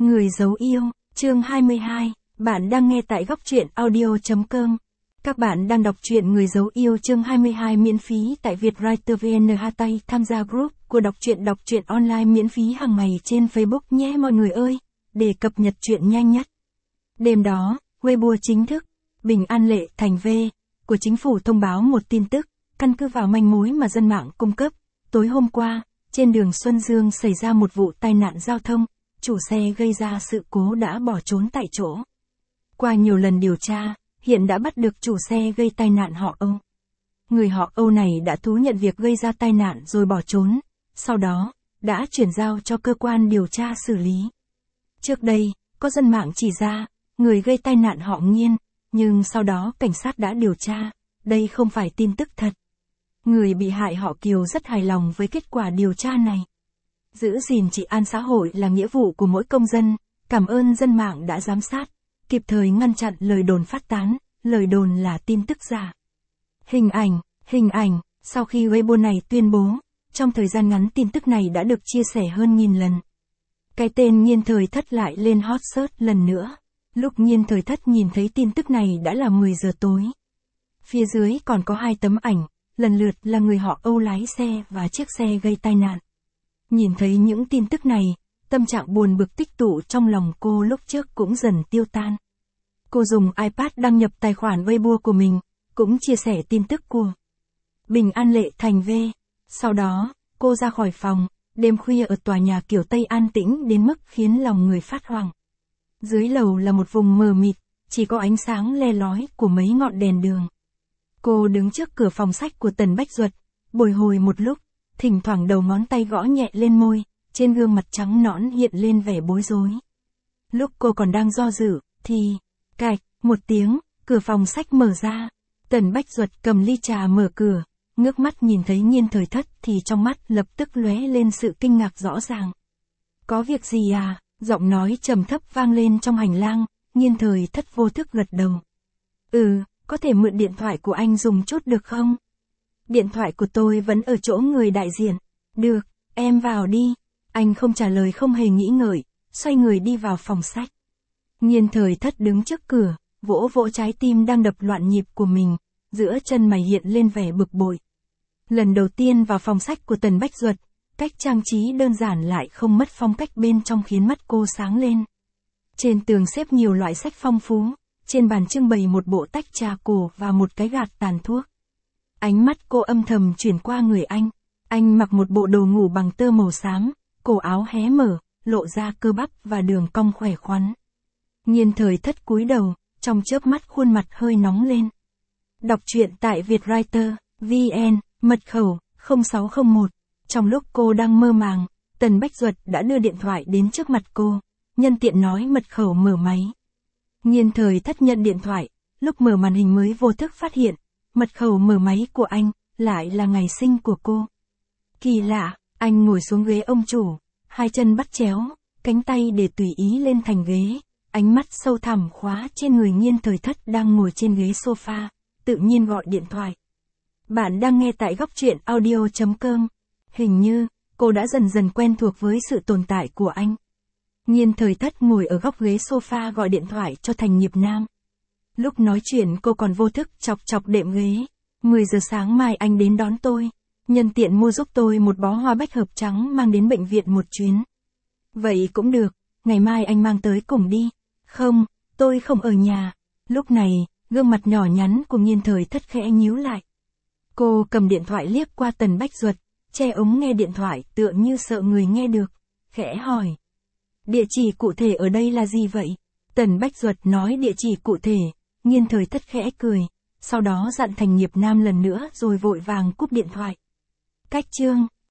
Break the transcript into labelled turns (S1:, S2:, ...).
S1: Người giấu yêu, chương 22, bạn đang nghe tại góc truyện audio.com. Các bạn đang đọc truyện Người giấu yêu chương 22 miễn phí tại Vietwriter VN Hatay, tham gia group của đọc truyện online miễn phí hàng ngày trên Facebook nhé mọi người ơi, để cập nhật truyện nhanh nhất. Đêm đó, Weibo chính thức, Bình An Lệ Thành V, của chính phủ thông báo một tin tức, căn cứ vào manh mối mà dân mạng cung cấp. Tối hôm qua, trên đường Xuân Dương xảy ra một vụ tai nạn giao thông, chủ xe gây ra sự cố đã bỏ trốn tại chỗ. Qua nhiều lần điều tra, hiện đã bắt được chủ xe gây tai nạn họ Âu. Người họ Âu này đã thú nhận việc gây ra tai nạn rồi bỏ trốn, sau đó, đã chuyển giao cho cơ quan điều tra xử lý. Trước đây, có dân mạng chỉ ra, người gây tai nạn họ Nghiên, nhưng sau đó cảnh sát đã điều tra, đây không phải tin tức thật. Người bị hại họ Kiều rất hài lòng với kết quả điều tra này. Giữ gìn trị an xã hội là nghĩa vụ của mỗi công dân, cảm ơn dân mạng đã giám sát, kịp thời ngăn chặn lời đồn phát tán, lời đồn là tin tức giả. Hình ảnh, sau khi Weibo này tuyên bố, trong thời gian ngắn tin tức này đã được chia sẻ hơn 1000 lần. Cái tên Nghiên Thời Thất lại lên hot search lần nữa. Lúc Nghiên Thời Thất nhìn thấy tin tức này đã là 10 giờ tối. Phía dưới còn có 2 tấm ảnh, lần lượt là người họ Âu lái xe và chiếc xe gây tai nạn. Nhìn thấy những tin tức này, tâm trạng buồn bực tích tụ trong lòng cô lúc trước cũng dần tiêu tan. Cô dùng iPad đăng nhập tài khoản Weibo của mình, cũng chia sẻ tin tức của Bình An Lệ Thành V. Sau đó, cô ra khỏi phòng, đêm khuya ở tòa nhà kiểu Tây an tĩnh đến mức khiến lòng người phát hoảng. Dưới lầu là một vùng mờ mịt, chỉ có ánh sáng le lói của mấy ngọn đèn đường. Cô đứng trước cửa phòng sách của Tần Bách Duật, bồi hồi một lúc, thỉnh thoảng đầu ngón tay gõ nhẹ lên môi, trên gương mặt trắng nõn hiện lên vẻ bối rối. Lúc cô còn đang do dự, thì, cạch, một tiếng, cửa phòng sách mở ra. Tần Bách Duật cầm ly trà mở cửa, ngước mắt nhìn thấy Nghiên Thời Thất thì trong mắt lập tức lóe lên sự kinh ngạc rõ ràng. Có việc gì à? Giọng nói trầm thấp vang lên trong hành lang, Nghiên Thời Thất vô thức gật đầu. Có thể mượn điện thoại của anh dùng chút được không? Điện thoại của tôi vẫn ở chỗ người đại diện. Được, em vào đi. Anh không trả lời không hề nghĩ ngợi, xoay người đi vào phòng sách. Nghiên Thời Thất đứng trước cửa, vỗ vỗ trái tim đang đập loạn nhịp của mình, giữa chân mày hiện lên vẻ bực bội. Lần đầu tiên vào phòng sách của Tần Bách Duật, cách trang trí đơn giản lại không mất phong cách bên trong khiến mắt cô sáng lên. Trên tường xếp nhiều loại sách phong phú, trên bàn trưng bày một bộ tách trà cổ và một cái gạt tàn thuốc. Ánh mắt cô âm thầm chuyển qua người anh. Anh mặc một bộ đồ ngủ bằng tơ màu xám, cổ áo hé mở, lộ ra cơ bắp và đường cong khỏe khoắn. Nghiên Thời Thất cúi đầu, trong chớp mắt khuôn mặt hơi nóng lên. Đọc truyện tại Vietwriter, VN, mật khẩu, 0601. Trong lúc cô đang mơ màng, Tần Bách Duật đã đưa điện thoại đến trước mặt cô, nhân tiện nói mật khẩu mở máy. Nghiên Thời Thất nhận điện thoại, lúc mở màn hình mới vô thức phát hiện, mật khẩu mở máy của anh, lại là ngày sinh của cô. Kỳ lạ, anh ngồi xuống ghế ông chủ, 2 chân bắt chéo, cánh tay để tùy ý lên thành ghế, ánh mắt sâu thẳm khóa trên người Nghiên Thời Thất đang ngồi trên ghế sofa, tự nhiên gọi điện thoại. Bạn đang nghe tại góc truyện audio.com. Hình như, cô đã dần dần quen thuộc với sự tồn tại của anh. Nghiên Thời Thất ngồi ở góc ghế sofa gọi điện thoại cho Thành Nghiệp Nam. Lúc nói chuyện cô còn vô thức chọc đệm ghế. 10 giờ sáng mai anh đến đón tôi. Nhân tiện mua giúp tôi một bó hoa bách hợp trắng mang đến bệnh viện một chuyến. Vậy cũng được, ngày mai anh mang tới cùng đi. Không, tôi không ở nhà. Lúc này, gương mặt nhỏ nhắn của Nghiên Thời Thất khẽ nhíu lại. Cô cầm điện thoại liếc qua Tần Bách Duật, che ống nghe điện thoại tựa như sợ người nghe được. Khẽ hỏi. Địa chỉ cụ thể ở đây là gì vậy? Tần Bách Duật nói địa chỉ cụ thể, Nghiên Thời Thất khẽ cười, sau đó dặn Thành Nghiệp Nam lần nữa rồi vội vàng cúp điện thoại. Cách chương